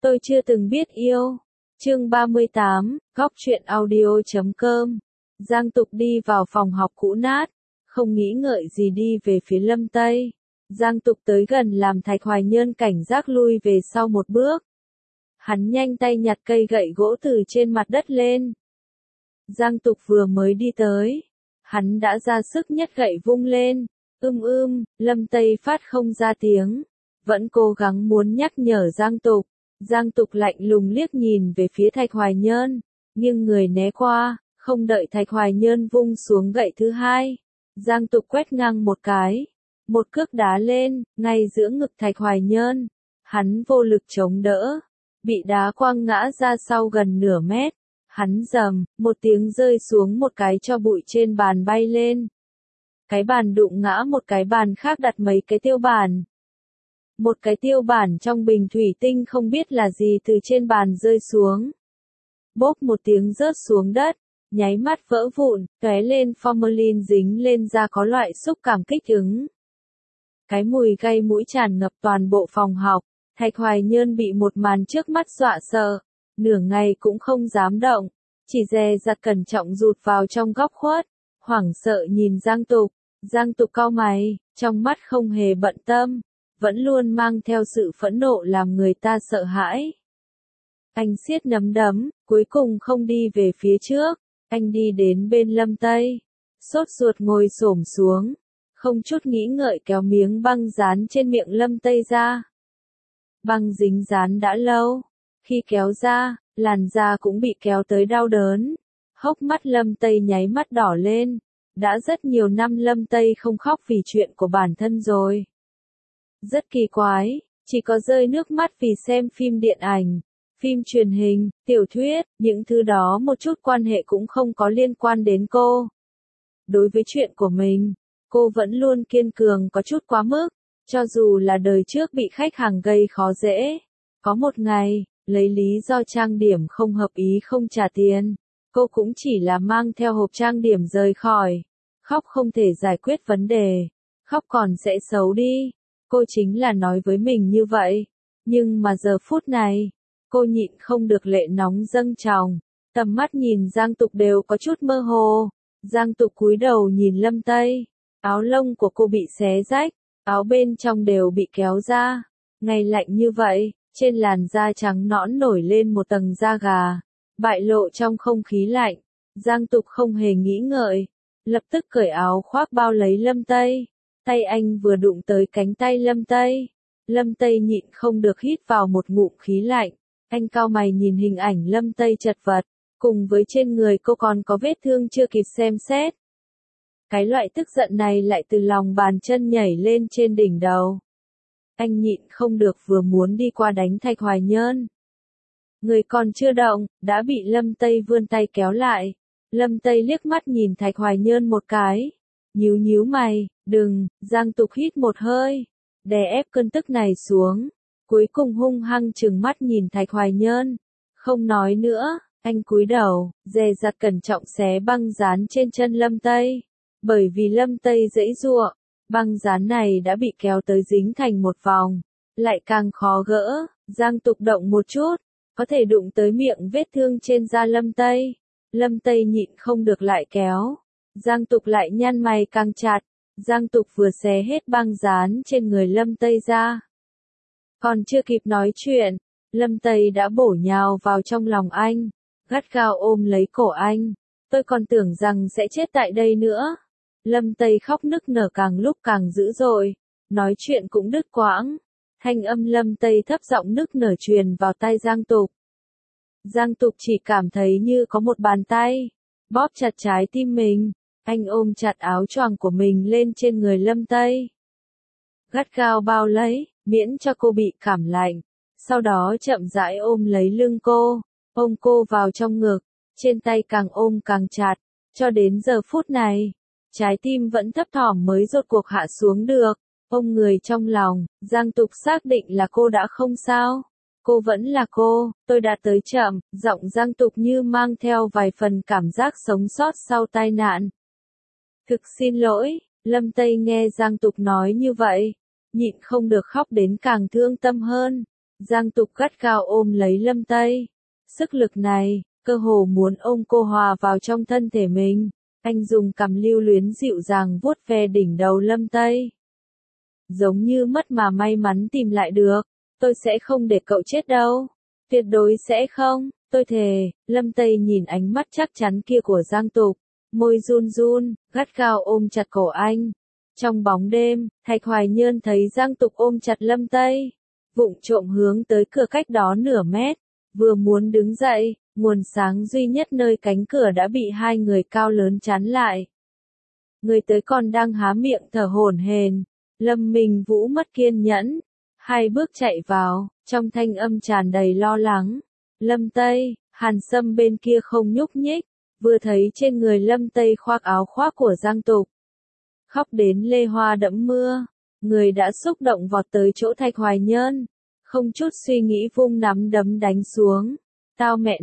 Tôi chưa từng biết yêu. Chương 38, Góc truyện audio.com. Giang Tục đi vào phòng học cũ nát, không nghĩ ngợi gì đi về phía Lâm Tây. Giang Tục tới gần làm Thạch Hoài Nhơn cảnh giác lui về sau một bước. Hắn nhanh tay nhặt cây gậy gỗ từ trên mặt đất lên. Giang Tục vừa mới đi tới, hắn đã ra sức nhấc gậy vung lên. Lâm Tây phát không ra tiếng, vẫn cố gắng muốn nhắc nhở Giang Tục. Giang Tục lạnh lùng liếc nhìn về phía Thạch Hoài Nhơn, nghiêng người né qua, không đợi Thạch Hoài Nhơn vung xuống gậy thứ hai. Giang Tục quét ngang một cái, một cước đá lên, ngay giữa ngực Thạch Hoài Nhơn. Hắn vô lực chống đỡ, bị đá quăng ngã ra sau gần nửa mét. Hắn rầm, một tiếng rơi xuống, một cái cho bụi trên bàn bay lên. Cái bàn đụng ngã một cái bàn khác đặt mấy cái tiêu bản. Một cái tiêu bản trong bình thủy tinh không biết là gì từ trên bàn rơi xuống. Bốp một tiếng rớt xuống đất, nháy mắt vỡ vụn, tóe lên formalin dính lên da có loại xúc cảm kích ứng. Cái mùi gây mũi tràn ngập toàn bộ phòng học. Thạch Hoài Nhơn bị một màn trước mắt dọa sợ, nửa ngày cũng không dám động, chỉ dè dặt cẩn trọng rụt vào trong góc khuất, hoảng sợ nhìn Giang Tục. Giang Tục cau mày, trong mắt không hề bận tâm, vẫn luôn mang theo sự phẫn nộ làm người ta sợ hãi. Anh siết nắm đấm, cuối cùng không đi về phía trước, anh đi đến bên Lâm Tây, sốt ruột ngồi xổm xuống, không chút nghĩ ngợi kéo miếng băng dán trên miệng Lâm Tây ra. Băng dính dán đã lâu, khi kéo ra, làn da cũng bị kéo tới đau đớn. Hốc mắt Lâm Tây nháy mắt đỏ lên, đã rất nhiều năm Lâm Tây không khóc vì chuyện của bản thân rồi. Rất kỳ quái, chỉ có rơi nước mắt vì xem phim điện ảnh, phim truyền hình, tiểu thuyết, những thứ đó một chút quan hệ cũng không có liên quan đến cô. Đối với chuyện của mình, cô vẫn luôn kiên cường có chút quá mức, cho dù là đời trước bị khách hàng gây khó dễ. Có một ngày, lấy lý do trang điểm không hợp ý không trả tiền, cô cũng chỉ là mang theo hộp trang điểm rời khỏi. Khóc không thể giải quyết vấn đề, khóc còn sẽ xấu đi. Cô chính là nói với mình như vậy, nhưng mà giờ phút này, cô nhịn không được lệ nóng dâng trào, tầm mắt nhìn Giang Tục đều có chút mơ hồ. Giang Tục cúi đầu nhìn Lâm Tây, áo lông của cô bị xé rách, áo bên trong đều bị kéo ra. Ngày lạnh như vậy, trên làn da trắng nõn nổi lên một tầng da gà, bại lộ trong không khí lạnh. Giang Tục không hề nghĩ ngợi, lập tức cởi áo khoác bao lấy Lâm Tây. Tay anh vừa đụng tới cánh tay Lâm Tây. Lâm Tây nhịn không được hít vào một ngụm khí lạnh. Anh cau mày nhìn hình ảnh Lâm Tây chật vật, cùng với trên người cô còn có vết thương chưa kịp xem xét. Cái loại tức giận này lại từ lòng bàn chân nhảy lên trên đỉnh đầu. Anh nhịn không được vừa muốn đi qua đánh Thạch Hoài Nhơn. Người còn chưa động, đã bị Lâm Tây vươn tay kéo lại. Lâm Tây liếc mắt nhìn Thạch Hoài Nhơn một cái. Nhíu mày, đừng. Giang Tục hít một hơi, đè ép cơn tức này xuống. Cuối cùng hung hăng trừng mắt nhìn Thạch Hoài Nhơn. Không nói nữa, anh cúi đầu, dè dặt cẩn trọng xé băng dán trên chân Lâm Tây. Bởi vì Lâm Tây giãy giụa, băng dán này đã bị kéo tới dính thành một vòng, lại càng khó gỡ. Giang Tục động một chút, có thể đụng tới miệng vết thương trên da Lâm Tây. Lâm Tây nhịn không được lại kéo. Giang Tục lại nhăn mày càng chặt. Giang Tục vừa xé hết băng dán trên người Lâm Tây ra. Còn chưa kịp nói chuyện, Lâm Tây đã bổ nhào vào trong lòng anh, gắt gao ôm lấy cổ anh. Tôi còn tưởng rằng sẽ chết tại đây nữa. Lâm Tây khóc nức nở càng lúc càng dữ dội, nói chuyện cũng đứt quãng. Thanh âm Lâm Tây thấp giọng nức nở truyền vào tai Giang Tục. Giang Tục chỉ cảm thấy như có một bàn tay bóp chặt trái tim mình. Anh ôm chặt áo choàng của mình lên trên người Lâm Tây, gắt gao bao lấy, miễn cho cô bị cảm lạnh. Sau đó chậm rãi ôm lấy lưng cô, ôm cô vào trong ngực, trên tay càng ôm càng chặt, cho đến giờ phút này, trái tim vẫn thấp thỏm mới rốt cuộc hạ xuống được. Ôm người trong lòng, Giang Tục xác định là cô đã không sao. Cô vẫn là cô, tôi đã tới chậm. Giọng Giang Tục như mang theo vài phần cảm giác sống sót sau tai nạn. Thực xin lỗi. Lâm Tây nghe Giang Tục nói như vậy, nhịn không được khóc đến càng thương tâm hơn. Giang Tục gắt gao ôm lấy Lâm Tây. Sức lực này, cơ hồ muốn ôm cô hòa vào trong thân thể mình. Anh dùng cằm lưu luyến dịu dàng vuốt ve đỉnh đầu Lâm Tây. Giống như mất mà may mắn tìm lại được. Tôi sẽ không để cậu chết đâu. Tuyệt đối sẽ không, tôi thề. Lâm Tây nhìn ánh mắt chắc chắn kia của Giang Tục. Môi run run, gắt gao ôm chặt cổ anh. Trong bóng đêm, Thạch Hoài Nhơn thấy Giang Tục ôm chặt Lâm Tây. Vụng trộm hướng tới cửa cách đó nửa mét. Vừa muốn đứng dậy, nguồn sáng duy nhất nơi cánh cửa đã bị hai người cao lớn chắn lại. Người tới còn đang há miệng thở hổn hển. Lâm Minh Vũ mất kiên nhẫn. Hai bước chạy vào, trong thanh âm tràn đầy lo lắng. Lâm Tây, Hàn Sâm bên kia không nhúc nhích. Vừa thấy trên người Lâm Tây khoác áo khoác của Giang Tục. Khóc đến lê hoa đẫm mưa. Người đã xúc động vọt tới chỗ Thạch Hoài Nhơn. Không chút suy nghĩ vung nắm đấm đánh xuống. Tao mẹ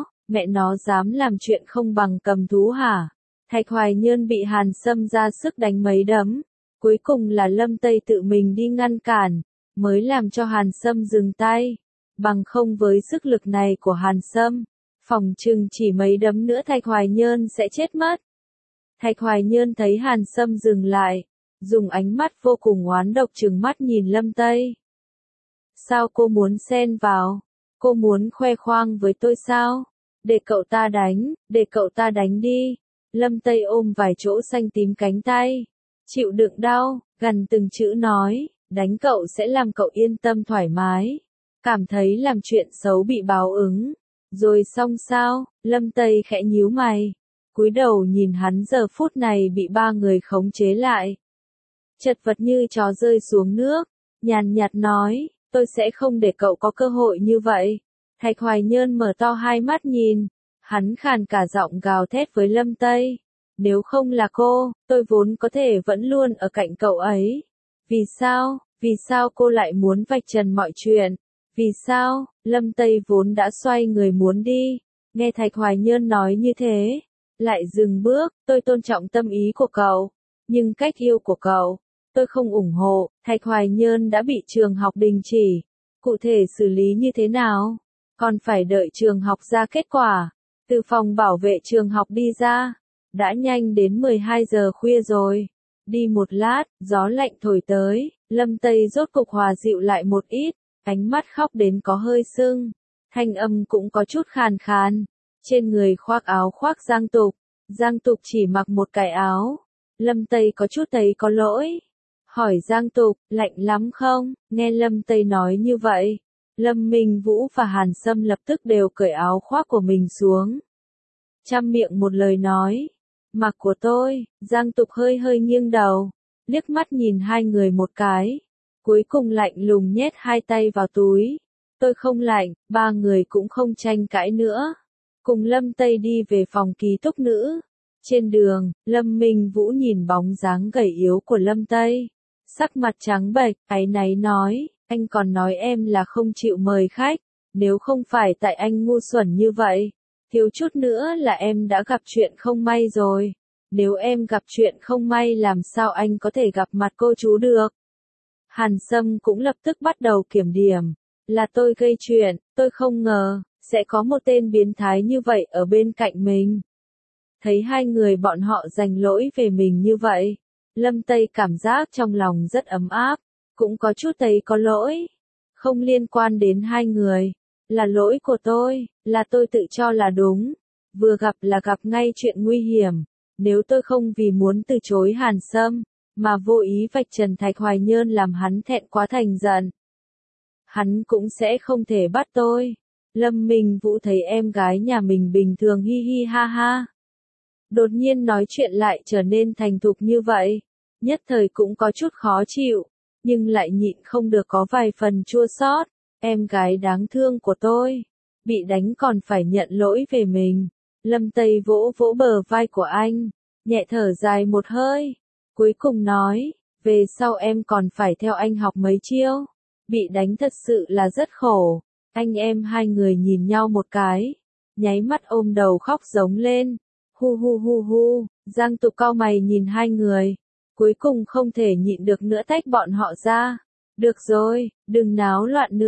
nó dám làm chuyện không bằng cầm thú hả? Thạch Hoài Nhơn bị Hàn Sâm ra sức đánh mấy đấm. Cuối cùng là Lâm Tây tự mình đi ngăn cản, mới làm cho Hàn Sâm dừng tay. Bằng không với sức lực này của Hàn Sâm, phỏng chừng chỉ mấy đấm nữa Thạch Hoài Nhơn sẽ chết mất. Thạch Hoài Nhơn thấy Hàn Sâm dừng lại, dùng ánh mắt vô cùng oán độc trừng mắt nhìn Lâm Tây. Sao cô muốn xen vào? Cô muốn khoe khoang với tôi sao? Để cậu ta đánh đi. Lâm Tây ôm vài chỗ xanh tím cánh tay. Chịu đựng đau, gần từng chữ nói, đánh cậu sẽ làm cậu yên tâm thoải mái. Cảm thấy làm chuyện xấu bị báo ứng. Rồi xong sao? Lâm Tây khẽ nhíu mày. Cúi đầu nhìn hắn giờ phút này bị ba người khống chế lại. Chật vật như chó rơi xuống nước. Nhàn nhạt nói, tôi sẽ không để cậu có cơ hội như vậy. Thạch Hoài Nhơn mở to hai mắt nhìn. Hắn khàn cả giọng gào thét với Lâm Tây. Nếu không là cô, tôi vốn có thể vẫn luôn ở cạnh cậu ấy. Vì sao cô lại muốn vạch trần mọi chuyện? Vì sao? Lâm Tây vốn đã xoay người muốn đi. Nghe Thạch Hoài Nhơn nói như thế. Lại dừng bước, tôi tôn trọng tâm ý của cậu. Nhưng cách yêu của cậu, tôi không ủng hộ. Thạch Hoài Nhơn đã bị trường học đình chỉ. Cụ thể xử lý như thế nào? Còn phải đợi trường học ra kết quả. Từ phòng bảo vệ trường học đi ra. Đã nhanh đến 12 giờ khuya rồi. Đi một lát, gió lạnh thổi tới. Lâm Tây rốt cục hòa dịu lại một ít. Ánh mắt khóc đến có hơi sưng. Thanh âm cũng có chút khàn khàn. Trên người khoác áo khoác Giang Tục. Giang Tục chỉ mặc một cái áo. Lâm Tây có chút thấy có lỗi. Hỏi Giang Tục, lạnh lắm không? Nghe Lâm Tây nói như vậy. Lâm Minh Vũ và Hàn Sâm lập tức đều cởi áo khoác của mình xuống. Chăm miệng một lời nói. Mặc của tôi. Giang Tục hơi hơi nghiêng đầu. Liếc mắt nhìn hai người một cái. Cuối cùng lạnh lùng nhét hai tay vào túi. Tôi không lạnh, ba người cũng không tranh cãi nữa. Cùng Lâm Tây đi về phòng ký túc nữ. Trên đường, Lâm Minh Vũ nhìn bóng dáng gầy yếu của Lâm Tây. Sắc mặt trắng bệch, áy náy nói, anh còn nói em là không chịu mời khách. Nếu không phải tại anh ngu xuẩn như vậy, thiếu chút nữa là em đã gặp chuyện không may rồi. Nếu em gặp chuyện không may làm sao anh có thể gặp mặt cô chú được? Hàn Sâm cũng lập tức bắt đầu kiểm điểm. Là tôi gây chuyện, tôi không ngờ, sẽ có một tên biến thái như vậy ở bên cạnh mình. Thấy hai người bọn họ giành lỗi về mình như vậy. Lâm Tây cảm giác trong lòng rất ấm áp. Cũng có chút thấy có lỗi. Không liên quan đến hai người. Là lỗi của tôi, là tôi tự cho là đúng. Vừa gặp là gặp ngay chuyện nguy hiểm. Nếu tôi không vì muốn từ chối Hàn Sâm, mà vô ý vạch trần Thạch Hoài Nhơn làm hắn thẹn quá thành giận. Hắn cũng sẽ không thể bắt tôi. Lâm Minh Vũ thấy em gái nhà mình bình thường hi hi ha ha. Đột nhiên nói chuyện lại trở nên thành thục như vậy. Nhất thời cũng có chút khó chịu. Nhưng lại nhịn không được có vài phần chua xót. Em gái đáng thương của tôi. Bị đánh còn phải nhận lỗi về mình. Lâm Tây vỗ vỗ bờ vai của anh. Nhẹ thở dài một hơi. Cuối cùng nói. Về sau em còn phải theo anh học mấy chiêu. Bị đánh thật sự là rất khổ. Anh em hai người nhìn nhau một cái. Nháy mắt ôm đầu khóc giống lên. Hu hu hu hu. Giang Tục cau mày nhìn hai người. Cuối cùng không thể nhịn được nữa tách bọn họ ra. Được rồi, đừng náo loạn nữa.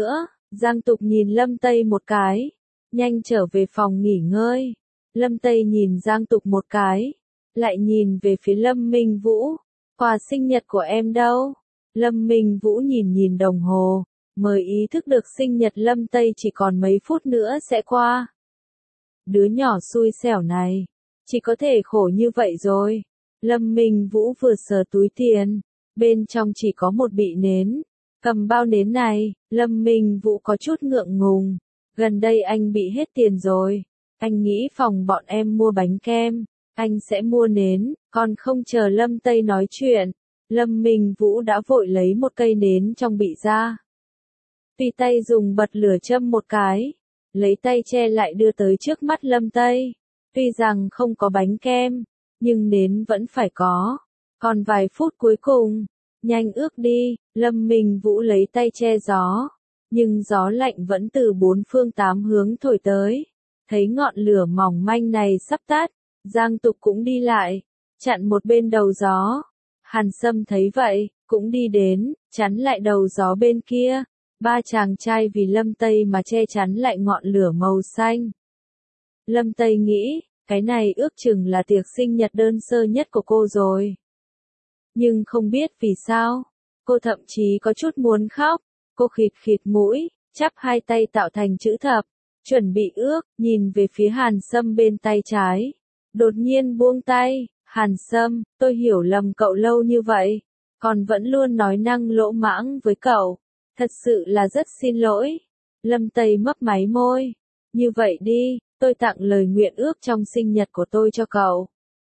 Giang Tục nhìn Lâm Tây một cái, nhanh trở về phòng nghỉ ngơi. Lâm Tây nhìn Giang Tục một cái, lại nhìn về phía Lâm Minh Vũ. Quà sinh nhật của em đâu? Lâm Minh Vũ nhìn nhìn đồng hồ, mới ý thức được sinh nhật Lâm Tây chỉ còn mấy phút nữa sẽ qua. Đứa nhỏ xui xẻo này, chỉ có thể khổ như vậy rồi. Lâm Minh Vũ vừa sờ túi tiền, bên trong chỉ có một bị nến. Cầm bao nến này, Lâm Minh Vũ có chút ngượng ngùng. Gần đây anh bị hết tiền rồi. Anh nghĩ phòng bọn em mua bánh kem, anh sẽ mua nến, còn không chờ Lâm Tây nói chuyện. Lâm Minh Vũ đã vội lấy một cây nến trong bị ra. Tùy tay dùng bật lửa châm một cái, lấy tay che lại đưa tới trước mắt Lâm Tây. Tuy rằng không có bánh kem, nhưng nến vẫn phải có. Còn vài phút cuối cùng, nhanh ước đi, Lâm Minh Vũ lấy tay che gió. Nhưng gió lạnh vẫn từ bốn phương tám hướng thổi tới. Thấy ngọn lửa mỏng manh này sắp tắt, Giang Tục cũng đi lại, chặn một bên đầu gió. Hàn Sâm thấy vậy, cũng đi đến, chắn lại đầu gió bên kia. Ba chàng trai vì Lâm Tây mà che chắn lại ngọn lửa màu xanh. Lâm Tây nghĩ, cái này ước chừng là tiệc sinh nhật đơn sơ nhất của cô rồi. Nhưng không biết vì sao, cô thậm chí có chút muốn khóc. Cô khịt khịt mũi, chắp hai tay tạo thành chữ thập, chuẩn bị ước, nhìn về phía Hàn Sâm bên tay trái. Đột nhiên buông tay, Hàn Sâm, tôi hiểu lầm cậu lâu như vậy, còn vẫn luôn nói năng lỗ mãng với cậu. Thật sự là rất xin lỗi. Lâm Tây mấp máy môi. Như vậy đi, tôi tặng lời nguyện ước trong sinh nhật của tôi cho cậu.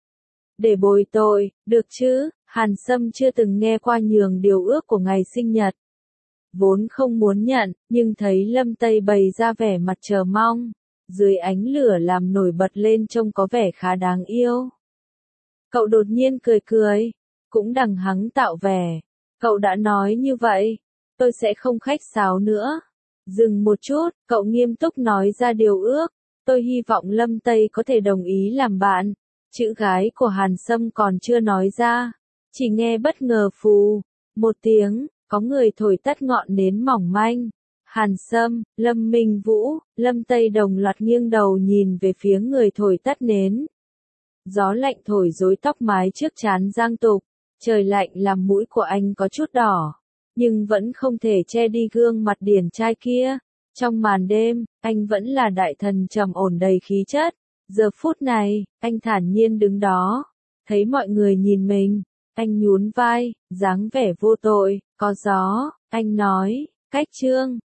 Để bồi tội, được chứ? Hàn Sâm chưa từng nghe qua nhường điều ước của ngày sinh nhật. Vốn không muốn nhận, nhưng thấy Lâm Tây bày ra vẻ mặt chờ mong. Dưới ánh lửa làm nổi bật lên trông có vẻ khá đáng yêu. Cậu đột nhiên cười cười, cũng đằng hắng tạo vẻ. Cậu đã nói như vậy, tôi sẽ không khách sáo nữa. Dừng một chút, cậu nghiêm túc nói ra điều ước. Tôi hy vọng Lâm Tây có thể đồng ý làm bạn. Chữ gái của Hàn Sâm còn chưa nói ra. Chỉ nghe bất ngờ phù một tiếng, có người thổi tắt ngọn nến mỏng manh. Hàn Sâm, Lâm Minh Vũ, Lâm Tây đồng loạt nghiêng đầu nhìn về phía người thổi tắt nến. Gió lạnh thổi rối tóc mái trước trán Giang Tục. Trời lạnh làm mũi của anh có chút đỏ, nhưng vẫn không thể che đi gương mặt điển trai kia. Trong màn đêm, anh vẫn là đại thần trầm ổn đầy khí chất. Giờ phút này, anh thản nhiên đứng đó, thấy mọi người nhìn mình, anh nhún vai, dáng vẻ vô tội. Có gió, anh nói, cách Trương,